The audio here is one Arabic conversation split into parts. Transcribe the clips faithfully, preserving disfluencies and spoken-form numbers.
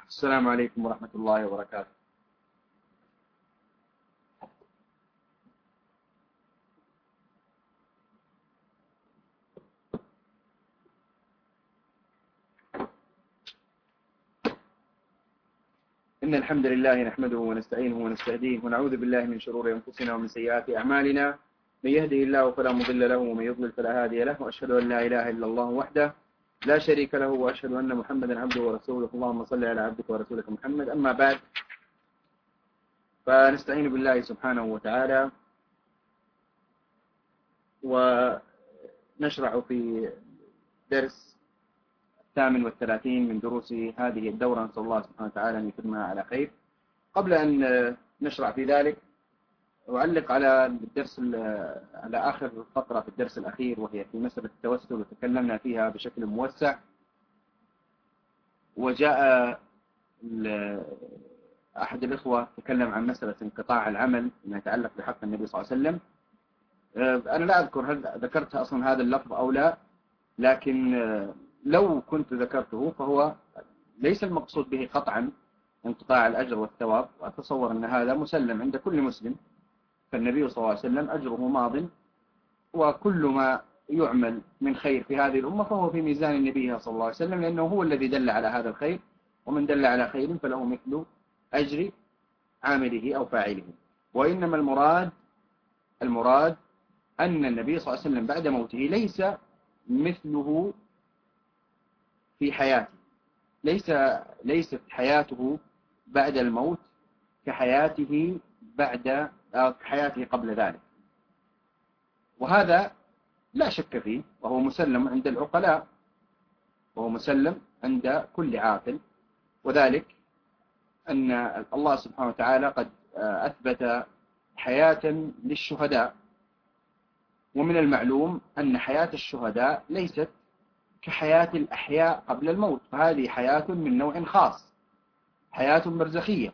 السلام عليكم ورحمة الله وبركاته. إن الحمد لله نحمده ونستعينه ونستهديه ونعوذ بالله من شرور أنفسنا ومن سيئات أعمالنا، من يهده الله فلا مضل له ومن يضلل فلا هادي له، وأشهد أن لا إله إلا الله وحده لا شريك له، وأشهد أن محمدا عبده ورسوله. اللهم صل على عبدك ورسولك محمد. أما بعد، فنستعين بالله سبحانه وتعالى ونشرع في درس الثامن والثلاثين من دروس هذه الدورة. نسأل الله سبحانه وتعالى أن يتمها على خير. قبل أن نشرع في ذلك أعلق على الدرس على آخر فقرة في الدرس الأخير، وهي في مسألة التوسل، وتكلمنا فيها بشكل موسع. وجاء أحد الإخوة تكلم عن مسألة انقطاع العمل ما يتعلق بحق النبي صلى الله عليه وسلم. أنا لا أذكر هل ذكرت أصلا هذا اللفظ أو لا، لكن لو كنت ذكرته فهو ليس المقصود به قطعا انقطاع الأجر والثواب، وأتصور أن هذا مسلم عند كل مسلم. فالنبي صلى الله عليه وسلم أجره ماض، وكل ما يعمل من خير في هذه الأمة فهو في ميزان النبي صلى الله عليه وسلم، لأنه هو الذي دل على هذا الخير، ومن دل على خير فله مثل أجر عامله أو فاعله. وإنما المراد المراد أن النبي صلى الله عليه وسلم بعد موته ليس مثله في حياته، ليس ليست حياته بعد الموت كحياته بعد حياته قبل ذلك، وهذا لا شك فيه، وهو مسلم عند العقلاء، وهو مسلم عند كل عاقل. وذلك أن الله سبحانه وتعالى قد أثبت حياة للشهداء، ومن المعلوم أن حياة الشهداء ليست كحياة الأحياء قبل الموت، فهذه حياة من نوع خاص، حياة برزخية.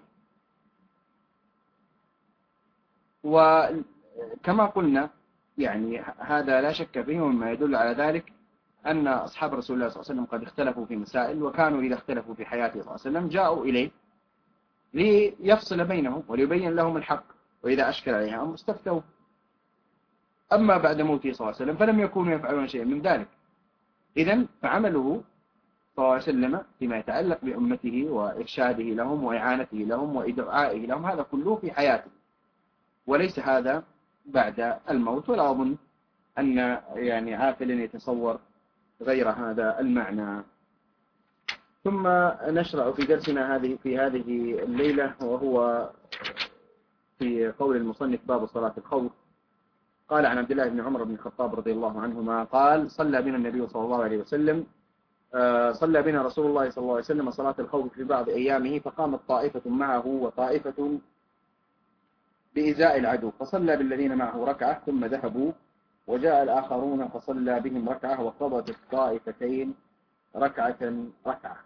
وكما قلنا يعني هذا لا شك فيه، ومما يدل على ذلك أن أصحاب رسول الله صلى الله عليه وسلم قد اختلفوا في مسائل، وكانوا إذا اختلفوا في حياته صلى الله عليه وسلم جاءوا إليه ليفصل بينهم وليبين لهم الحق، وإذا أشكل عليها أمر استفتوا. أما بعد موته صلى الله عليه وسلم فلم يكونوا يفعلون شيئا من ذلك. إذن فعمله صلى الله عليه وسلم فيما يتعلق بأمته وإرشاده لهم وإعانته لهم وإدعائه لهم، هذا كله في حياته، وليس هذا بعد الموت. ولا أظن أن يعني عاقل يتصور غير هذا المعنى. ثم نشرع في درسنا هذه في هذه الليلة، وهو في قول المصنف باب صلاة الخوف. قال عن عبد الله بن عمر بن الخطاب رضي الله عنهما قال: صلى بنا النبي صلى الله عليه وسلم صلى بنا رسول الله صلى الله عليه وسلم صلاة الخوف في بعض أيامه، فقامت طائفة معه وطائفة بإزاء العدو، فصلى بالذين معه ركعة ثم ذهبوا، وجاء الآخرون فصلى بهم ركعة، وقضت الطائفتين ركعة ركعة.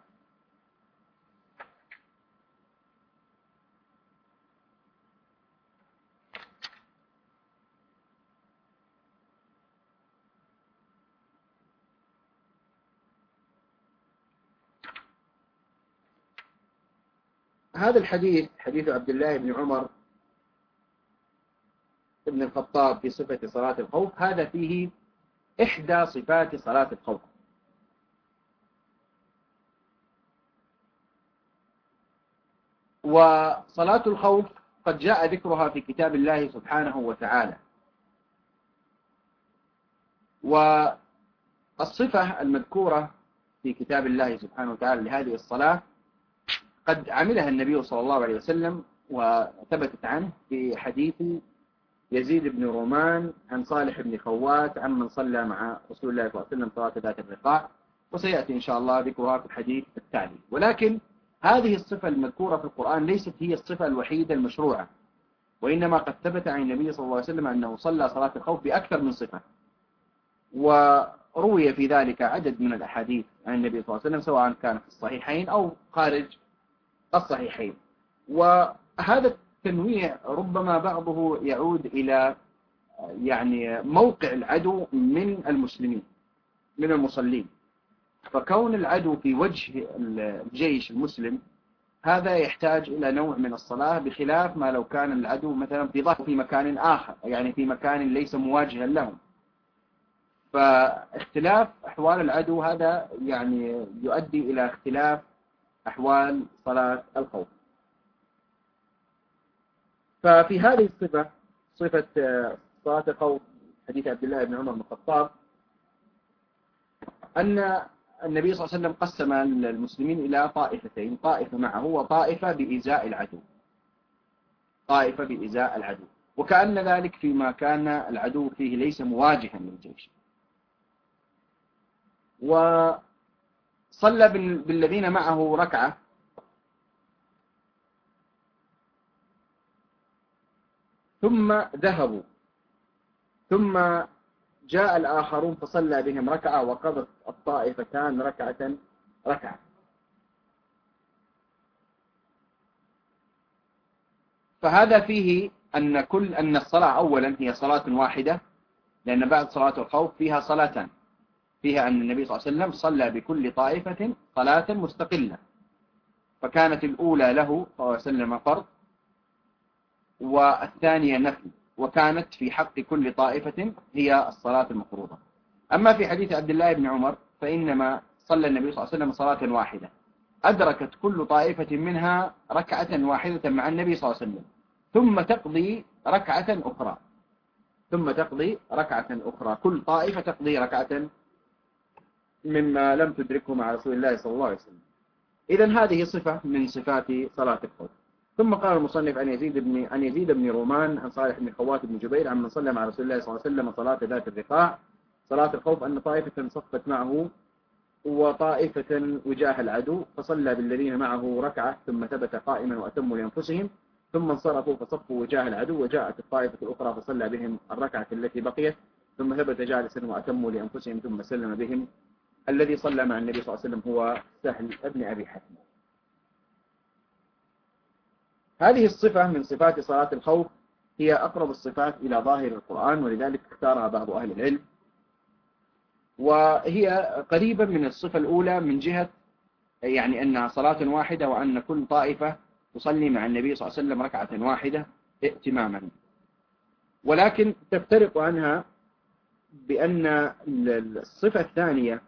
هذا الحديث حديث عبد الله بن عمر ابن الخطاب في صفة صلاة الخوف، هذا فيه إحدى صفات صلاة الخوف. وصلاة الخوف قد جاء ذكرها في كتاب الله سبحانه وتعالى، والصفة المذكورة في كتاب الله سبحانه وتعالى لهذه الصلاة قد عملها النبي صلى الله عليه وسلم، وثبتت عنه في حديث يزيد بن رومان عن صالح بن خوات عن من صلى مع رسول الله صلى الله عليه وسلم صلاة ذات الرقاع، وسيأتي إن شاء الله ذكرها في الحديث التالي. ولكن هذه الصفة المذكورة في القرآن ليست هي الصفة الوحيدة المشروعة، وإنما قد ثبت عن النبي صلى الله عليه وسلم أنه صلى صلاة الخوف بأكثر من صفة، وروي في ذلك عدد من الأحاديث عن النبي صلى الله عليه وسلم، سواء كان في الصحيحين أو خارج الصحيحين. وهذا التنويع ربما بعضه يعود إلى يعني موقع العدو من المسلمين من المصلين، فكون العدو في وجه الجيش المسلم هذا يحتاج إلى نوع من الصلاة، بخلاف ما لو كان العدو مثلا في ظهر في مكان آخر، يعني في مكان ليس مواجها لهم. فاختلاف أحوال العدو هذا يعني يؤدي إلى اختلاف أحوال صلاة الخوف. ففي هذه الصفة، صفة صلاة الخوف، حديث عبد الله بن عمر بن الخطاب، أن النبي صلى الله عليه وسلم قسم المسلمين إلى طائفتين، طائفة معه وطائفة بإزاء العدو، طائفة بإزاء العدو، وكأن ذلك فيما كان العدو فيه ليس مواجها للجيش. وصلى بالذين معه ركعة، ثم ذهبوا، ثم جاء الآخرون فصلى بهم ركعة، وقضت الطائفتان ركعة ركعة. فهذا فيه أن كل أن الصلاة أولا هي صلاة واحدة، لأن بعد صلاة الخوف فيها صلاتان، فيها أن النبي صلى الله عليه وسلم صلى بكل طائفة صلاة مستقلة، فكانت الأولى له صلى الله عليه وسلم فرض، والثانية نفل، وكانت في حق كل طائفة هي الصلاة المفروضة. أما في حديث عبد الله بن عمر فإنما صلى النبي صلى الله عليه وسلم صلاة واحدة، أدركت كل طائفة منها ركعة واحدة مع النبي صلى الله عليه وسلم، ثم تقضي ركعة أخرى، ثم تقضي ركعة أخرى، كل طائفة تقضي ركعة مما لم تدركه مع رسول الله صلى الله عليه وسلم. إذن هذه صفة من صفات صلاة الخوف. ثم قال المصنف عن يزيد بن عن يزيد بن رومان عن صالح بن خوات بن جبير عن من صلى مع رسول الله صلى الله عليه وسلم صلاة ذات الرقاع، صلاة الخوف، أن طائفة صفت معه وطائفة وجاه العدو، فصلى بالذين معه ركعة ثم ثبت قائما وأتموا لأنفسهم، ثم انصرفوا فصفوا وجاه العدو، وجاءت الطائفة الأخرى فصلى بهم الركعة التي بقيت، ثم ثبت جالسا وأتموا لأنفسهم، ثم سلم بهم. الذي صلى مع النبي صلى الله عليه وسلم هو سهل ابن أبي حتم. هذه الصفة من صفات صلاة الخوف هي أقرب الصفات إلى ظاهر القرآن، ولذلك اختارها بعض أهل العلم، وهي قريبة من الصفة الأولى من جهة يعني أنها صلاة واحدة، وأن كل طائفة تصلي مع النبي صلى الله عليه وسلم ركعة واحدة ائتماما. ولكن تفترق عنها بأن الصفة الثانية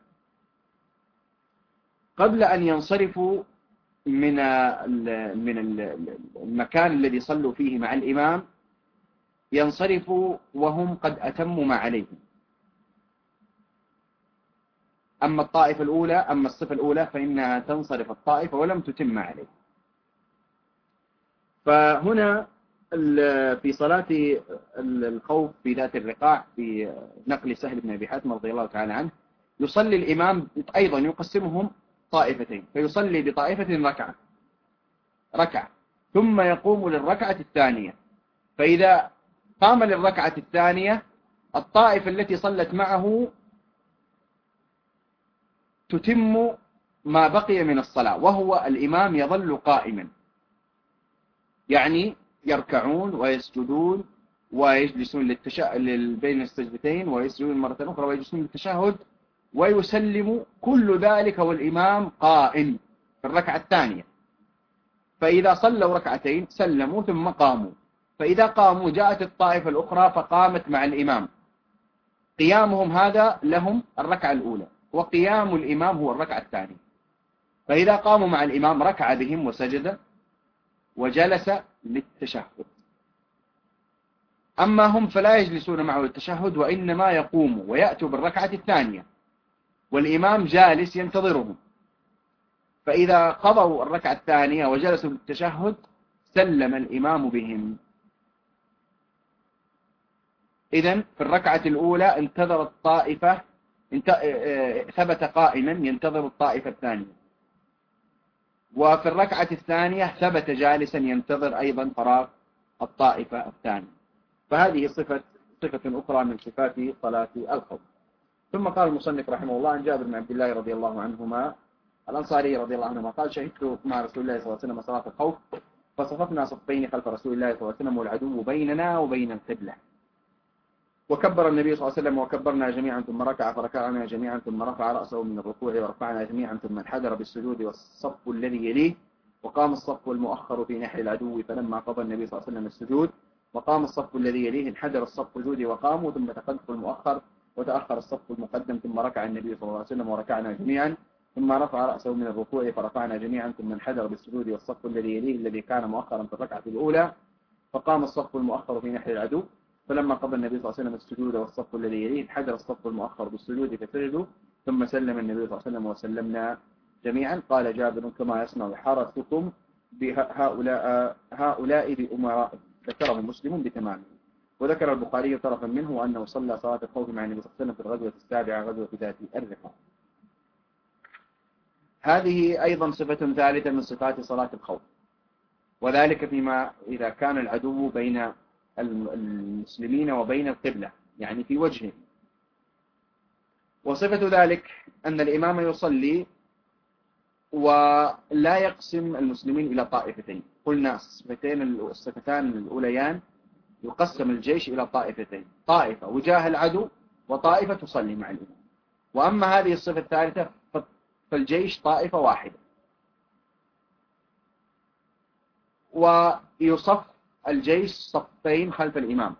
قبل أن ينصرفوا من من المكان الذي صلوا فيه مع الإمام ينصرفوا وهم قد أتموا ما عليهم. أما الطائفة الأولى أما الصفة الأولى فإنها تنصرف الطائفة ولم تتم ما عليه. فهنا في صلاة الخوف في ذات الرقاع في نقل سهل بن أبي حاتم رضي الله تعالى عنه، يصلي الإمام أيضا يقسمهم طائفتين، فيصلي بطائفة ركعة ركعة ثم يقوم للركعة الثانية، فإذا قام للركعة الثانية الطائفة التي صلت معه تتم ما بقي من الصلاة، وهو الإمام يظل قائما، يعني يركعون ويسجدون ويجلسون للتشا... بين السجدتين ويسجدون مرة أخرى ويجلسون للتشهد ويسلم، كل ذلك والإمام قائم في الركعة الثانية. فإذا صلوا ركعتين سلموا ثم قاموا، فإذا قاموا جاءت الطائفة الأخرى فقامت مع الإمام، قيامهم هذا لهم الركعة الأولى، وقيام الإمام هو الركعة الثانية. فإذا قاموا مع الإمام ركع بهم وسجد وجلس للتشهد. أما هم فلا يجلسون معه للتشهد، وإنما يقوموا ويأتوا بالركعة الثانية والإمام جالس ينتظرهم. فإذا قضوا الركعة الثانية وجلسوا للتشهد سلم الإمام بهم. إذن في الركعة الأولى انتظر الطائفة انت... ثبت قائما ينتظر الطائفة الثانية، وفي الركعة الثانية ثبت جالسا ينتظر أيضا فراغ الطائفة الثانية. فهذه صفة صفة أخرى من صفات صلاة الخوف. ثم قال المصنف رحمه الله عن جابر بن عبد الله رضي الله عنهما الأنصاري رضي الله عنهما قال: شهدت مع رسول الله صلى الله عليه وسلم صلاة الخوف فصففنا صفين خلف رسول الله صلى الله عليه وسلم والعدو بيننا وبين القبلة، وكبر النبي صلى الله عليه وسلم وكبرنا جميعا ثم ركع فركعنا جميعا ثم رفع رأسه من الركوع ورفعنا جميعا ثم انحدر بالسجود والصف الذي يليه وقام الصف المؤخر في نحر العدو فلما قضى النبي صلى الله عليه وسلم السجود وقام الصف الذي يليه انحدر الصف سجودي وقاموا ثم تقدم المؤخر وتأخر الصف المقدم ثم ركع النبي صلى الله عليه وسلم وركعنا جميعا ثم رفع رأسه من الركوع فرفعنا جميعا ثم انحدر بالسجود والصف الذي يليه الذي كان مؤخرا في الركعة الأولى فقام الصف المؤخر في نحر العدو فلما قضى النبي صلى الله عليه وسلم السجود والصف الذي يليه انحدر الصف المؤخر بالسجود فسجدوا ثم سلم النبي صلى الله عليه وسلم وسلمنا جميعا. قال جابر كما يصنع حرسكم بهؤلاء هؤلاء بأمراء ذكره مسلم بتمامه. وذكر البخاري طرفا منه وأنه صلى صلاة الخوف مع النبي صلى الله عليه وسلم في الغزوة السابعة غزوة ذات الرقاع. هذه أيضا صفة ثالثة من صفات صلاة الخوف، وذلك فيما إذا كان العدو بين المسلمين وبين القبلة يعني في وجهه. وصفة ذلك أن الإمام يصلي ولا يقسم المسلمين إلى طائفتين. قلنا الصفتين الصفتان الأوليان يقسم الجيش إلى طائفتين، طائفة وجاه العدو وطائفة تصلي مع الإمام. وأما هذه الصفة الثالثة فالجيش طائفة واحدة، ويصف الجيش صفين خلف الإمام.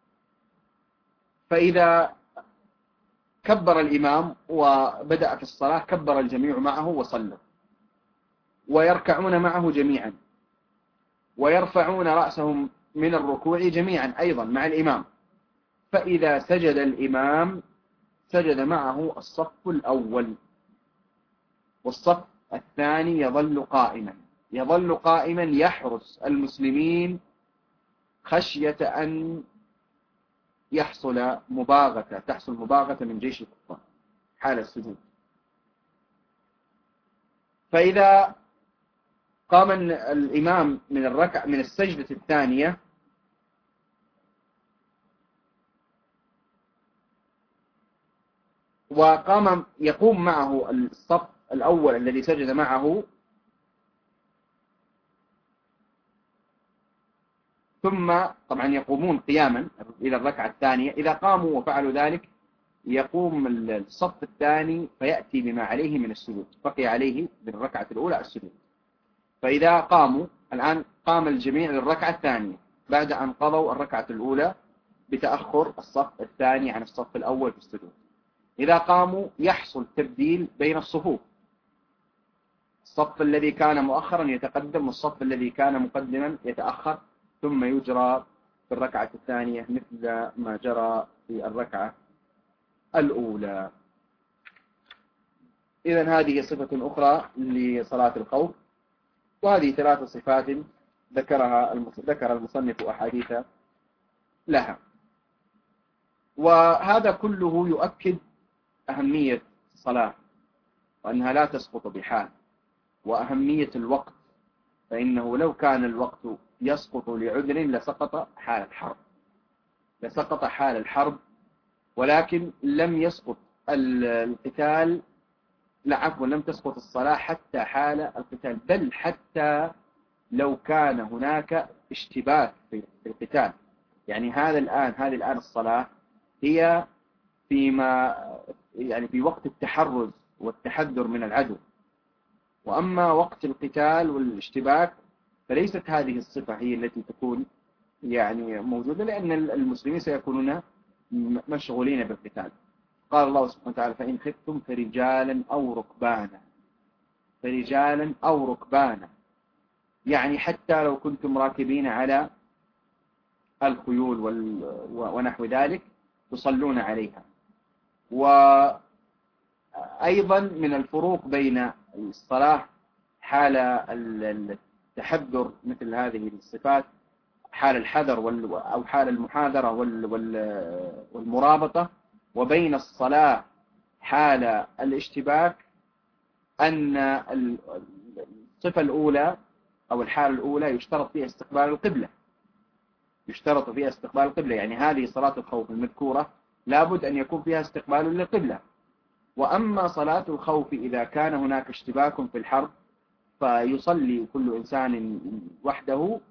فإذا كبر الإمام وبدأ في الصلاة كبر الجميع معه وصلوا، ويركعون معه جميعا، ويرفعون رأسهم من الركوع جميعا أيضا مع الإمام. فإذا سجد الإمام سجد معه الصف الأول، والصف الثاني يظل قائما يظل قائما يحرس المسلمين خشية أن يحصل مباغتة تحصل مباغتة من جيش الكفار حال السجود. فإذا قام الإمام من الركع من السجدة الثانية وقام يقوم معه الصف الأول الذي سجد معه، ثم طبعا يقومون قياما إلى الركعة الثانية. إذا قاموا وفعلوا ذلك يقوم الصف الثاني فيأتي بما عليه من السجود، بقي عليه بالركعة الأولى السجود. فإذا قاموا الآن قام الجميع للركعة الثانية بعد أن قضوا الركعة الأولى بتأخر الصف الثاني عن الصف الأول في السجود. إذا قاموا يحصل تبديل بين الصفوف، الصف الذي كان مؤخرا يتقدم والصف الذي كان مقدما يتأخر، ثم يجرى في الركعة الثانية مثل ما جرى في الركعة الأولى. إذن هذه صفة أخرى لصلاة الخوف، وهذه ثلاث صفات ذكرها ذكر المصنف أحاديث لها. وهذا كله يؤكد أهمية الصلاة وأنها لا تسقط بحال، وأهمية الوقت، فإنه لو كان الوقت يسقط لعذر لسقط حال الحرب لسقط حال الحرب ولكن لم يسقط القتال لا عفوا لم تسقط الصلاة حتى حال القتال، بل حتى لو كان هناك اشتباك في القتال. يعني هذا الآن هذه الآن الصلاة هي فيما يعني في وقت التحرز والتحذر من العدو، وأما وقت القتال والاشتباك فليست هذه الصفة هي التي تكون يعني موجودة، لأن المسلمين سيكونون مشغولين بالقتال. قال الله سبحانه وتعالى فإن خفتم فرجالا أو ركبانا فرجالا أو ركبانا يعني حتى لو كنتم راكبين على الخيول ونحو ذلك تصلون عليها. وأيضا من الفروق بين الصلاة حال التحذر مثل هذه الصفات حال الحذر أو حال المحاذرة والمرابطة وبين الصلاة حال الاشتباك، أن الصفة الأولى أو الحالة الأولى يشترط فيها استقبال القبلة يشترط فيها استقبال القبلة يعني هذه صلاة الخوف المذكورة لابد أن يكون فيها استقبال للقبلة. وأما صلاة الخوف إذا كان هناك اشتباك في الحرب فيصلي كل إنسان وحده،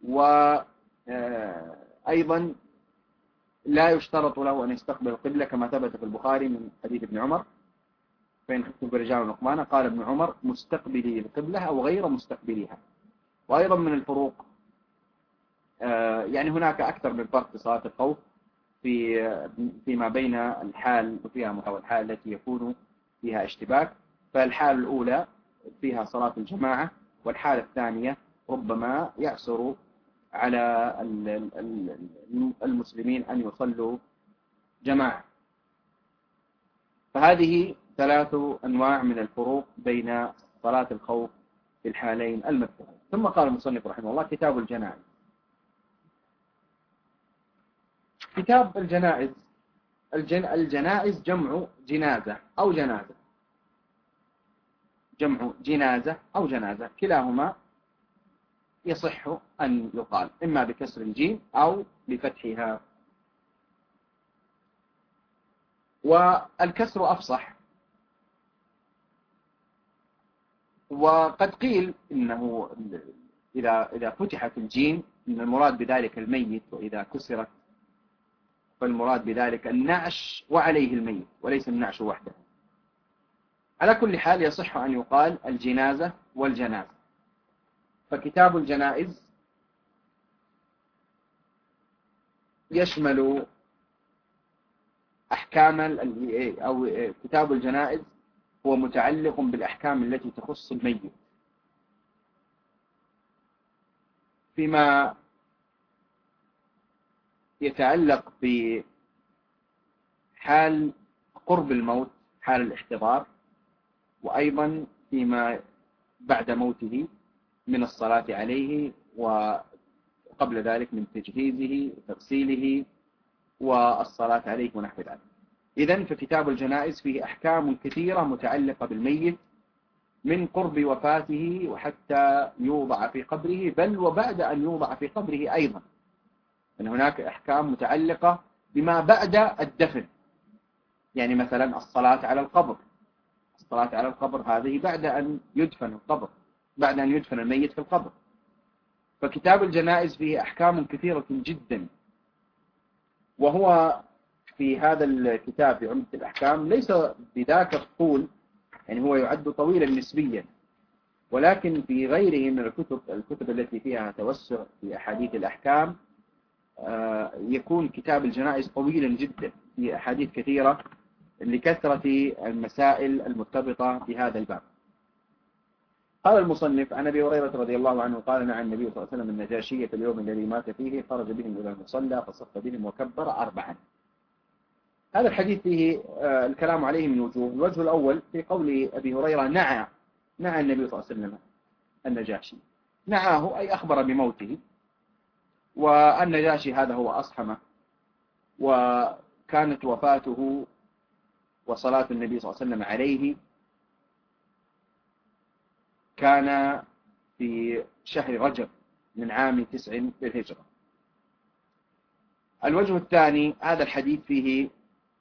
وأيضا لا يشترط له أن يستقبل القبلة كما ثبت في البخاري من حديث ابن عمر. فإن خفتم فرجال ركبانا. قال ابن عمر مستقبلي القبلة أو غير مستقبليها. وأيضا من الفروق يعني هناك أكثر من فرق في صلاة الخوف في فيما بين الحال وفيها والحال التي يكون فيها اشتباك. فالحال الأولى فيها صلاة الجماعة، والحالة الثانية ربما يأسر على المسلمين أن يصلوا جماعة. فهذه ثلاث أنواع من الفروق بين صلاة الخوف في الحالين المذكورين. ثم قال المصنف رحمه الله كتاب الجنائز. كتاب الجنائز، الجن... الجنائز جمع جنازة أو جنازة، جمع جنازة أو جنازة، كلاهما يصح أن يقال إما بكسر الجيم أو بفتحها، والكسر أفصح. وقد قيل إنه إذا إذا فتحت الجيم إن المراد بذلك الميت، وإذا كسرت فالمراد بذلك النعش وعليه الميت وليس النعش وحده. على كل حال يصح أن يقال الجنازة والجنازة. فكتاب الجنائز يشمل أحكام أو كتاب الجنائز هو متعلق بالأحكام التي تخص الميت، فيما يتعلق بحال قرب الموت، حال الاحتضار، وأيضا فيما بعد موته من الصلاة عليه، وقبل ذلك من تجهيزه وتغسيله والصلاة عليه ونحو ذلك. إذن فكتاب الجنائز فيه أحكام كثيرة متعلقة بالميت من قرب وفاته وحتى يوضع في قبره، بل وبعد أن يوضع في قبره أيضا، أن هناك أحكام متعلقة بما بعد الدفن. يعني مثلا الصلاة على القبر، الصلاة على القبر هذه بعد أن يدفن القبر، بعد أن يدفن الميت في القبر. فكتاب الجنائز فيه أحكام كثيرة جدا، وهو في هذا الكتاب في عمدة الأحكام ليس بذاك الطول، يعني هو يعد طويلا نسبيا، ولكن في غيره من الكتب الكتب التي فيها توسع في أحاديث الأحكام يكون كتاب الجنائز طويلا جدا في أحاديث كثيرة لكثرة المسائل المرتبطة بهذا الباب. قال المصنف عن أبي هريرة رضي الله عنه قال نعى النبي صلى الله عليه وسلم النجاشية في اليوم الذي مات فيه، خرج بهم إلى المصلى فصف بهم وكبر أربعا. هذا الحديث فيه الكلام عليه من وجوه. الوجه الأول في قول أبي هريرة نعى نعى النبي صلى الله عليه وسلم النجاشي، نعاه أي أخبر بموته، والنجاشي هذا هو أصحمه، وكانت وفاته وصلاة النبي صلى الله عليه وسلم عليه كان في شهر رجب من عام تسع للهجرة. الوجه الثاني هذا الحديث فيه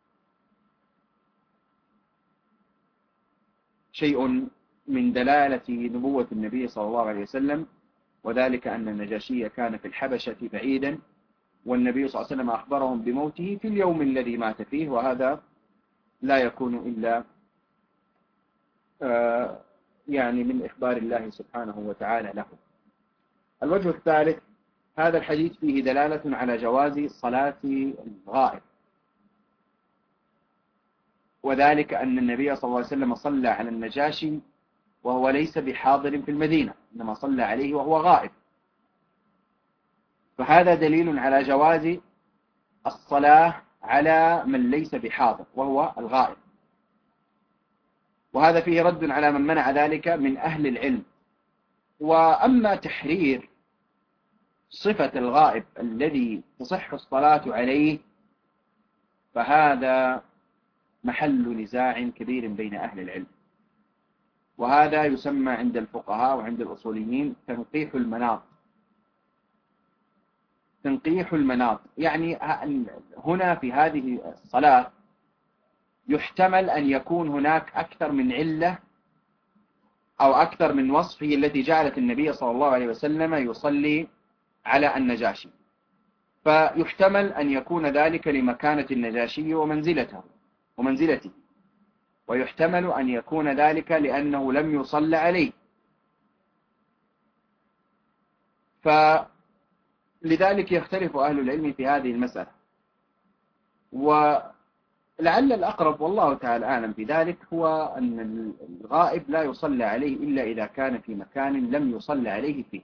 شيء من دلالة نبوة النبي صلى الله عليه وسلم، وذلك أن النجاشي كان في الحبشة بعيدا، والنبي صلى الله عليه وسلم أخبرهم بموته في اليوم الذي مات فيه، وهذا لا يكون إلا آه يعني من إخبار الله سبحانه وتعالى له. الوجه الثالث هذا الحديث فيه دلالة على جواز صلاة الغائب، وذلك أن النبي صلى الله عليه وسلم صلى على النجاشي وهو ليس بحاضر في المدينة، إنما صلى عليه وهو غائب، فهذا دليل على جواز الصلاة على من ليس بحاضر وهو الغائب. وهذا فيه رد على من منع ذلك من أهل العلم. وأما تحرير صفة الغائب الذي تصح الصلاة عليه فهذا محل نزاع كبير بين أهل العلم، وهذا يسمى عند الفقهاء وعند الأصوليين تنقيح المناط. تنقيح المناط يعني هنا في هذه الصلاة يحتمل أن يكون هناك أكثر من علة أو أكثر من وصف هي التي جعلت النبي صلى الله عليه وسلم يصلي على النجاشي، فيحتمل أن يكون ذلك لمكانة النجاشي ومنزلته ومنزلته ويحتمل أن يكون ذلك لأنه لم يصلى عليه. فلذلك يختلف أهل العلم في هذه المسألة، ولعل الأقرب والله تعالى أعلم بذلك هو أن الغائب لا يصلى عليه إلا إذا كان في مكان لم يصلى عليه فيه.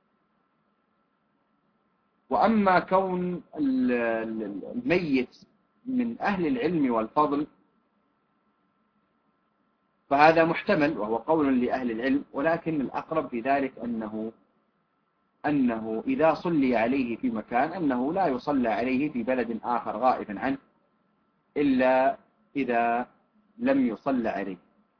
وأما كون الميت من أهل العلم والفضل فهذا محتمل وهو قول لأهل العلم، ولكن الأقرب في ذلك أنه أنه إذا صلي عليه في مكان أنه لا يصلى عليه في بلد آخر غائبا عنه إلا إذا لم يصلى عليه.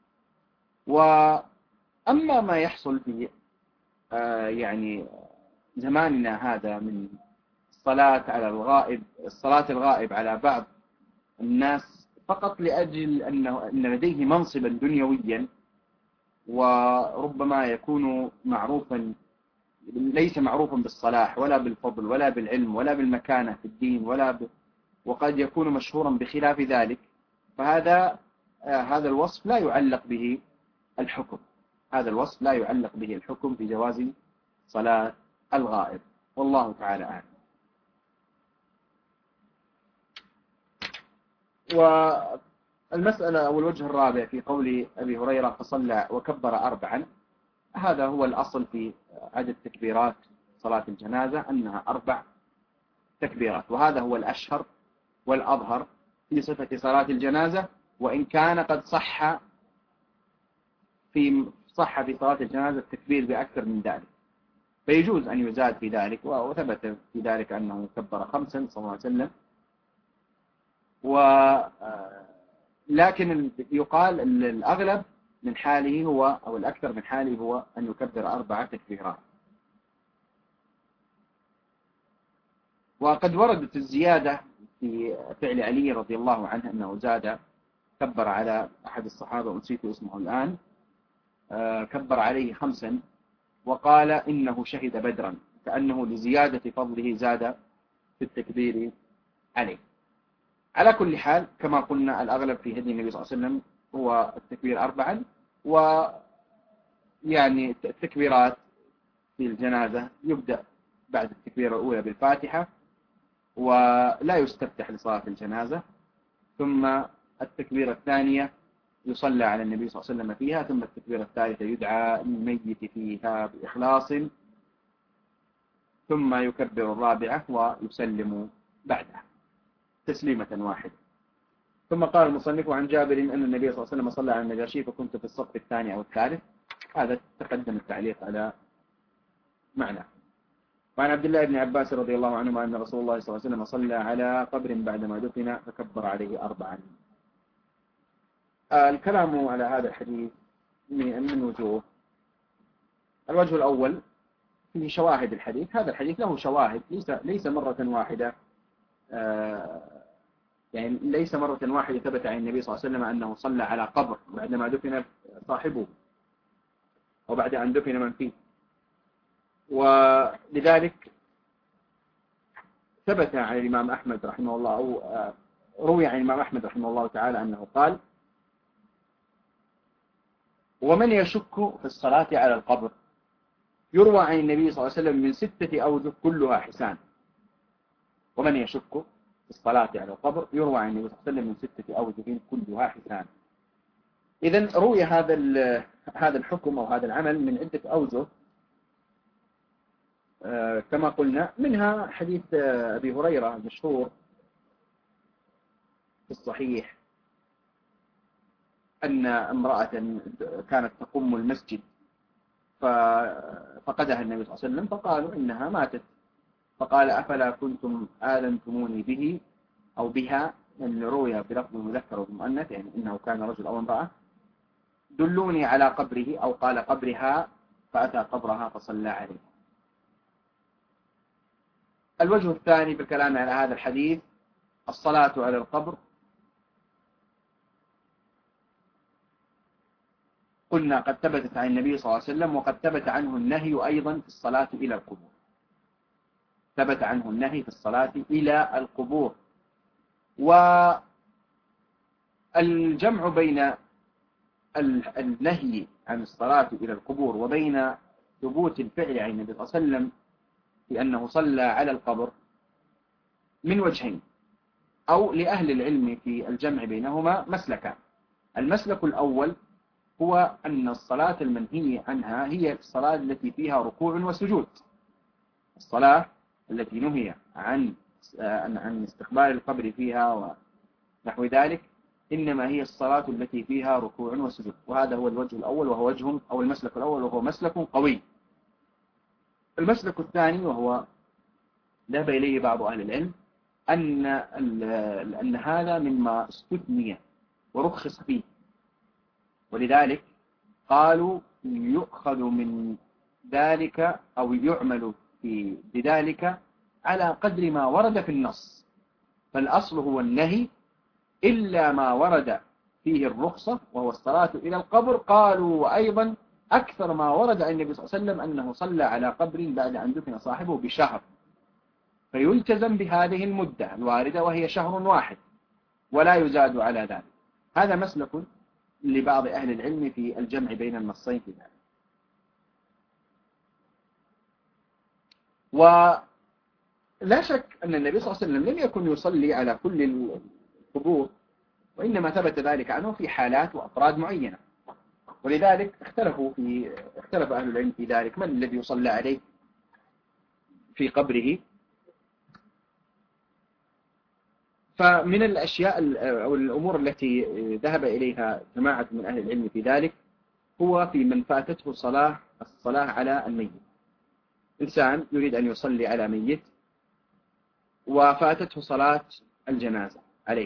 وأما ما يحصل في آه يعني زماننا هذا من الصلاة على الغائب الصلاة الغائب على بعض الناس فقط لأجل أنه أن لديه منصبا دنيويا، وربما يكون معروفا ليس معروفا بالصلاح ولا بالفضل ولا بالعلم ولا بالمكانة في الدين ولا ب... وقد يكون مشهورا بخلاف ذلك، فهذا آه هذا الوصف لا يعلق به الحكم هذا الوصف لا يعلق به الحكم في جواز صلاة الغائب، والله تعالى أعلم. والمسألة أو الوجه الرابع في قول أبي هريرة فصلى وكبر أربعا، هذا هو الأصل في عدد تكبيرات صلاة الجنازة أنها أربع تكبيرات، وهذا هو الأشهر والأظهر في صفة صلاة الجنازة، وإن كان قد صح في صح في صلاة الجنازة التكبير بأكثر من ذلك، فيجوز أن يزاد في ذلك، وثبت في ذلك أنه كبر خمسا صلى الله عليه وسلم. و لكن يقال الأغلب من حاله هو أو الأكثر من حاله هو أن يكبر أربعة تكبيرات. وقد وردت الزيادة في فعل علي رضي الله عنه أنه زاد كبر على أحد الصحابة ونسيت اسمه الآن، كبر عليه خمسا وقال إنه شهد بدرا، كأنه لزيادة فضله زاد في التكبير عليه. على كل حال كما قلنا الأغلب في هدي النبي صلى الله عليه وسلم هو التكبير أربعا، ويعني التكبيرات في الجنازة يبدأ بعد التكبيرة الأولى بالفاتحة ولا يستفتح لصلاة الجنازة، ثم التكبيرة الثانية يصلى على النبي صلى الله عليه وسلم فيها، ثم التكبيرة الثالثة يدعى للميت فيها بإخلاص، ثم يكبر الرابعة ويسلم بعدها تسليمة واحدة. ثم قال المصنف عن جابر أن النبي صلى الله عليه وسلم صلى على النجاشي فكنت في الصف الثاني أو الثالث، هذا تقدم التعليق على معنى. وعن عبد الله بن عباس رضي الله عنهما أن رسول الله صلى الله عليه وسلم صلى على قبر بعدما دفن فكبر عليه أربعا. الكلام على هذا الحديث من وجوه. الوجه الأول في شواهد الحديث، هذا الحديث له شواهد ليس ليس مرة واحدة، يعني ليس مرة واحدة ثبت عن النبي صلى الله عليه وسلم أنه صلى على قبر بعدما دفن صاحبه وبعد أن دفن من فيه، ولذلك ثبت عن الإمام أحمد رحمه الله أو روي عن الإمام أحمد رحمه الله تعالى أنه قال: ومن يشك في الصلاة على القبر يروى عن النبي صلى الله عليه وسلم من ستة أوجه كلها حسان. ومن يشك في الصلاة على القبر يروى عن النبي صلى الله عليه وسلم من ستة أوجه كلها حسان. إذن روي هذا هذا الحكم أو هذا العمل من عدة أوجه كما قلنا، منها حديث أبي هريرة المشهور في الصحيح أن امرأة كانت تقوم المسجد ففقدها النبي صلى الله عليه وسلم فقالوا إنها ماتت، فقال: أفلا كنتم آذنتموني به أو بها، أن رويها بلفظ المذكر والمؤنث، يعني إنه كان رجل أو امرأة، دلوني على قبره، أو قال قبرها، فأتى قبرها فصلى عليه. الوجه الثاني بالكلام على هذا الحديث الصلاة على القبر. قلنا قد ثبتت عن النبي صلى الله عليه وسلم، وقد ثبت عنه النهي أيضا في الصلاة إلى القبور. ثبت عنه النهي في الصلاة إلى القبور. والجمع بين النهي عن الصلاة إلى القبور وبين ثبوت الفعل عن النبي صلى الله عليه وسلم في أنه صلى على القبر من وجهين، أو لأهل العلم في الجمع بينهما مسلكان. المسلك الأول هو أن الصلاة المنهي عنها هي الصلاة التي فيها ركوع وسجود. الصلاة التي نهي عن عن استقبال القبر فيها ونحو ذلك إنما هي الصلاة التي فيها ركوع وسجود، وهذا هو الوجه الأول وهو وجه أو المسلك الأول وهو مسلك قوي. المسلك الثاني وهو ذهب إليه بعض أهل العلم أن أن هذا مما استثني ورخص فيه، ولذلك قالوا يؤخذ من ذلك أو يعمل في بذلك على قدر ما ورد في النص، فالأصل هو النهي إلا ما ورد فيه الرخصة وهو الصلاة إلى القبر. قالوا وأيضا أكثر ما ورد عن النبي صلى الله عليه وسلم أنه صلى على قبر بعد أن دفن صاحبه بشهر، فيلتزم بهذه المدة الواردة وهي شهر واحد ولا يزاد على ذلك. هذا مسلك لبعض أهل العلم في الجمع بين النصين في ذلك. ولا شك أن النبي صلى الله عليه وسلم لم يكن يصلي على كل القبور، وإنما ثبت ذلك عنه في حالات وأفراد معينة، ولذلك اختلفوا في اختلف أهل العلم في ذلك من الذي يصلى عليه في قبره. فمن الأشياء أو الأمور التي ذهب إليها جماعة من أهل العلم في ذلك هو في من فاتته صلاة الصلاة على الميت. إنسان يريد أن يصلي على ميت وفاتته صلاة الجنازة عليه،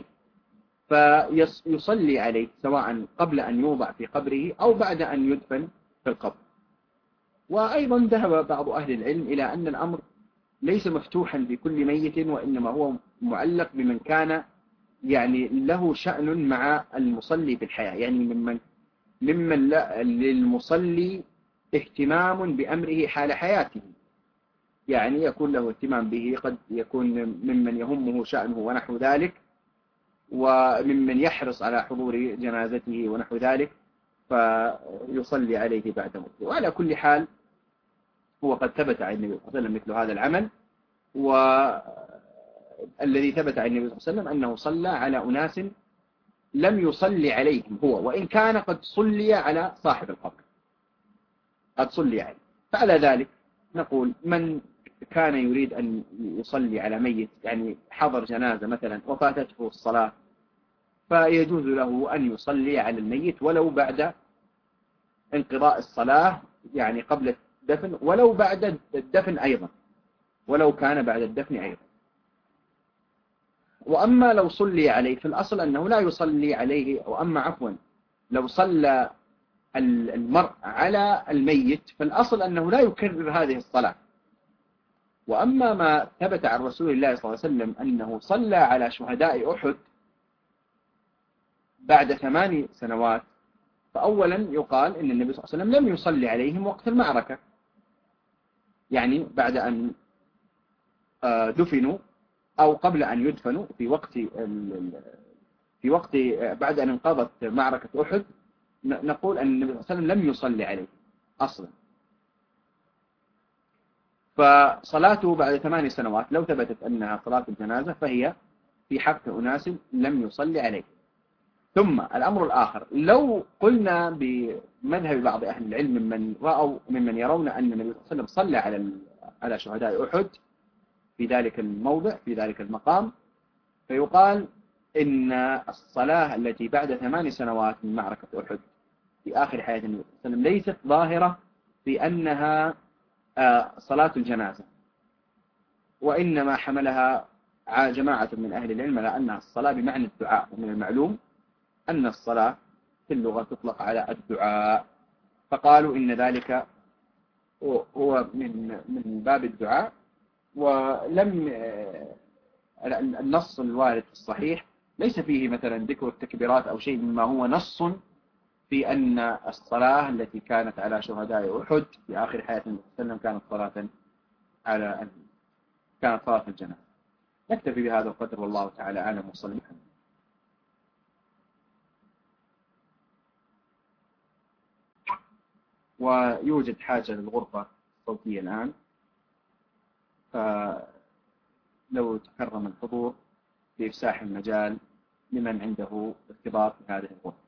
فيصلي عليه سواء قبل أن يوضع في قبره أو بعد أن يدفن في القبر. وأيضا ذهب بعض أهل العلم إلى أن الأمر ليس مفتوحا بكل ميت، وإنما هو معلق بمن كان يعني له شأن مع المصلي في الحياة، يعني ممن ممن للمصلي اهتمام بأمره حال حياته، يعني يكون له اهتمام به، قد يكون ممن يهمه شأنه ونحو ذلك، وممن يحرص على حضور جنازته ونحو ذلك، فيصلي عليه بعد موته. وعلى كل حال هو قد ثبت عن النبي صلى الله عليه وسلم مثل هذا العمل، والذي ثبت عن النبي صلى الله عليه وسلم أنه صلى على أناس لم يصلي عليهم هو، وإن كان قد صلي على صاحب القبر، قد صلي عليه. فعلى ذلك نقول من كان يريد أن يصلي على ميت، يعني حضر جنازة مثلا وفاتته الصلاة، فيجوز له أن يصلي على الميت ولو بعد انقضاء الصلاة، يعني قبل الدفن ولو بعد الدفن أيضا، ولو كان بعد الدفن أيضا. وأما لو صلي عليه في الأصل أنه لا يصلي عليه، أو أما عفوا لو صلى المرء على الميت فالأصل أنه لا يكرر هذه الصلاة. وأما ما ثبت عن رسول الله صلى الله عليه وسلم أنه صلى على شهداء أحد بعد ثمان سنوات، فأولا يقال إن النبي صلى الله عليه وسلم لم يصلي عليهم وقت المعركة، يعني بعد أن دفنوا أو قبل أن يدفنوا في وقت في وقت بعد أن انقضت معركة أحد، نقول أن النبي صلى الله عليه وسلم لم يصلي عليه أصلا. فصلاته بعد ثمان سنوات لو ثبتت أنها صلاة الجنازة فهي في حق أناس لم يصلي عليه. ثم الأمر الآخر، لو قلنا بمذهب بعض أهل العلم ممن رأوا ممن يرون أن النبي صلى الله عليه وسلم صلى على على شهداء أحد في ذلك الموضع في ذلك المقام، فيقال إن الصلاة التي بعد ثمان سنوات من معركة أحد في آخر حياة النبي صلى الله عليه وسلم ليست ظاهرة في أنها صلاة الجنازة، وإنما حملها جماعة من أهل العلم على أنها الصلاة بمعنى الدعاء. ومن المعلوم أن الصلاة في اللغة تطلق على الدعاء، فقالوا إن ذلك هو من من باب الدعاء. ولم النص الوارد الصحيح ليس فيه مثلا ذكر التكبيرات أو شيء مما هو نص في أن الصلاة التي كانت على شهداء أحد في آخر حياة النبي صلى الله عليه وسلم كانت صلاة على كانت صلاة الجنازة. نكتفي بهذا القدر والله تعالى أعلم. وصلى ويوجد حاجة للغرفة الصوتية الآن، فلو تكرم الحضور بإفساح المجال لمن عنده ارتباط بهذه الغرفة.